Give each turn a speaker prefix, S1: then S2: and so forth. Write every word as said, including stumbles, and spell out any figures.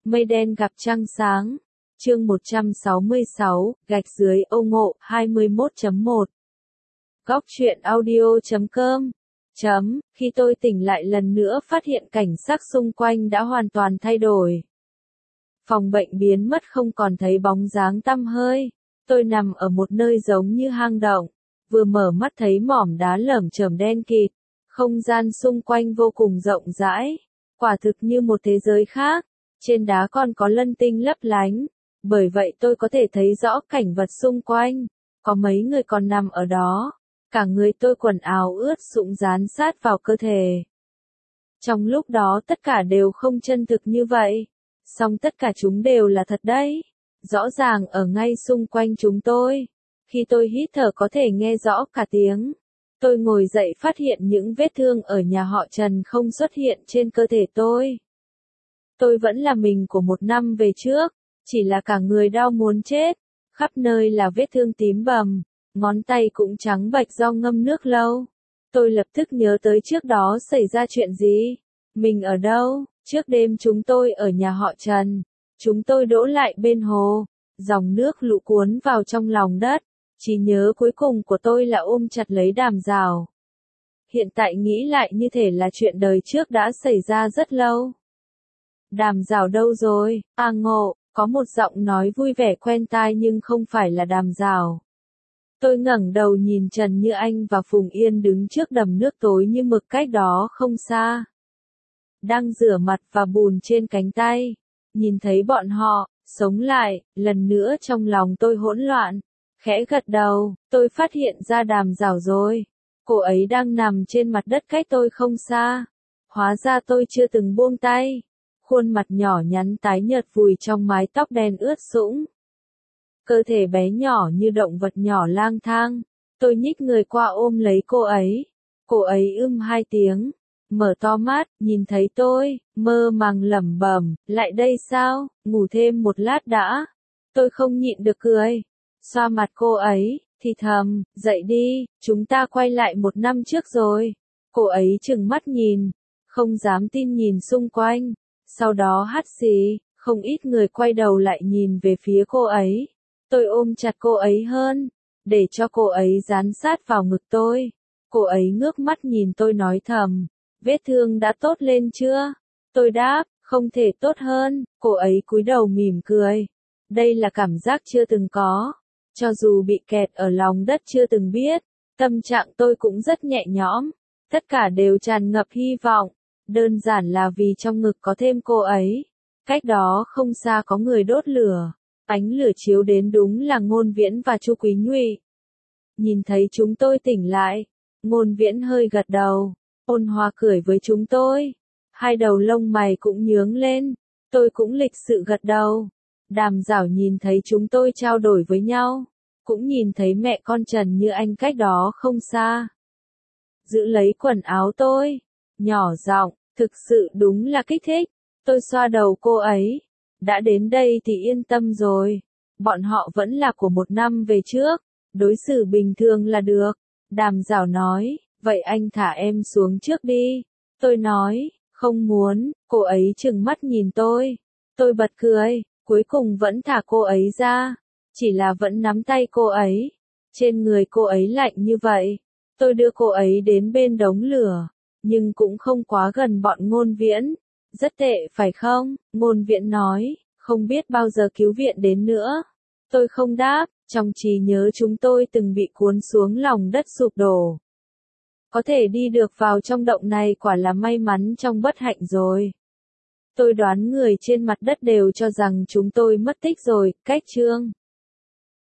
S1: Mây đen gặp trăng sáng. Chương một trăm sáu mươi sáu, gạch dưới Âu Ngộ, hai mươi mốt chấm một. Góc truyện audio chấm com. Chấm, khi tôi tỉnh lại lần nữa phát hiện cảnh sắc xung quanh đã hoàn toàn thay đổi. Phòng bệnh biến mất không còn thấy bóng dáng tăm hơi. Tôi nằm ở một nơi giống như hang động. Vừa mở mắt thấy mỏm đá lởm chởm đen kịt. Không gian xung quanh vô cùng rộng rãi. Quả thực như một thế giới khác. Trên đá còn có lân tinh lấp lánh. Bởi vậy tôi có thể thấy rõ cảnh vật xung quanh. Có mấy người còn nằm ở đó. Cả người tôi quần áo ướt sũng dán sát vào cơ thể. Trong lúc đó tất cả đều không chân thực như vậy. Song tất cả chúng đều là thật đấy. Rõ ràng ở ngay xung quanh chúng tôi. Khi tôi hít thở có thể nghe rõ cả tiếng. Tôi ngồi dậy phát hiện những vết thương ở nhà họ Trần không xuất hiện trên cơ thể tôi. Tôi vẫn là mình của một năm về trước. Chỉ là cả người đau muốn chết. Khắp nơi là vết thương tím bầm. Ngón tay cũng trắng bệch do ngâm nước lâu. Tôi lập tức nhớ tới trước đó xảy ra chuyện gì. Mình ở đâu? Trước đêm chúng tôi ở nhà họ Trần. Chúng tôi đỗ lại bên hồ. Dòng nước lũ cuốn vào trong lòng đất. Chỉ nhớ cuối cùng của tôi là ôm chặt lấy Đàm Giảo. Hiện tại nghĩ lại như thể là chuyện đời trước đã xảy ra rất lâu. Đàm Giảo đâu rồi? À Ngộ, có một giọng nói vui vẻ quen tai nhưng không phải là Đàm Giảo. Tôi ngẩng đầu nhìn Trần Như Anh và Phùng Yên đứng trước đầm nước tối như mực cách đó không xa. Đang rửa mặt và bùn trên cánh tay. Nhìn thấy bọn họ, sống lại, lần nữa trong lòng tôi hỗn loạn. Khẽ gật đầu, tôi phát hiện ra Đàm Giảo rồi. Cô ấy đang nằm trên mặt đất cách tôi không xa. Hóa ra tôi chưa từng buông tay. Khuôn mặt nhỏ nhắn tái nhợt vùi trong mái tóc đen ướt sũng. Cơ thể bé nhỏ như động vật nhỏ lang thang. Tôi nhích người qua ôm lấy cô ấy. Cô ấy ưm hai tiếng. Mở to mắt, nhìn thấy tôi, mơ màng lẩm bẩm, lại đây sao, ngủ thêm một lát đã. Tôi không nhịn được cười. Xoa mặt cô ấy, thì thầm, dậy đi, chúng ta quay lại một năm trước rồi. Cô ấy trừng mắt nhìn, không dám tin nhìn xung quanh. Sau đó hắt xì, không ít người quay đầu lại nhìn về phía cô ấy. Tôi ôm chặt cô ấy hơn, để cho cô ấy dán sát vào ngực tôi. Cô ấy ngước mắt nhìn tôi nói thầm, vết thương đã tốt lên chưa? Tôi đáp, không thể tốt hơn. Cô ấy cúi đầu mỉm cười. Đây là cảm giác chưa từng có. Cho dù bị kẹt ở lòng đất chưa từng biết, tâm trạng tôi cũng rất nhẹ nhõm. Tất cả đều tràn ngập hy vọng. Đơn giản là vì trong ngực có thêm cô ấy. Cách đó không xa có người đốt lửa. Ánh lửa chiếu đến đúng là Ngôn Viễn và Chu Quý Nhụy. Nhìn thấy chúng tôi tỉnh lại, Ngôn Viễn hơi gật đầu, ôn hòa cười với chúng tôi. Hai đầu lông mày cũng nhướng lên, tôi cũng lịch sự gật đầu. Đàm Giảo nhìn thấy chúng tôi trao đổi với nhau, cũng nhìn thấy mẹ con Trần Như Anh cách đó không xa. Giữ lấy quần áo tôi, nhỏ giọng, thực sự đúng là kích thích. Tôi xoa đầu cô ấy. Đã đến đây thì yên tâm rồi. Bọn họ vẫn là của một năm về trước. Đối xử bình thường là được. Đàm Giảo nói, vậy anh thả em xuống trước đi. Tôi nói, không muốn. Cô ấy trừng mắt nhìn tôi. Tôi bật cười, cuối cùng vẫn thả cô ấy ra. Chỉ là vẫn nắm tay cô ấy. Trên người cô ấy lạnh như vậy. Tôi đưa cô ấy đến bên đống lửa. Nhưng cũng không quá gần bọn Ngôn Viễn. Rất tệ phải không? Ngôn Viễn nói, không biết bao giờ cứu viện đến nữa. Tôi không đáp, trong trí nhớ chúng tôi từng bị cuốn xuống lòng đất sụp đổ. Có thể đi được vào trong động này quả là may mắn trong bất hạnh rồi. Tôi đoán người trên mặt đất đều cho rằng chúng tôi mất tích rồi, cách chương.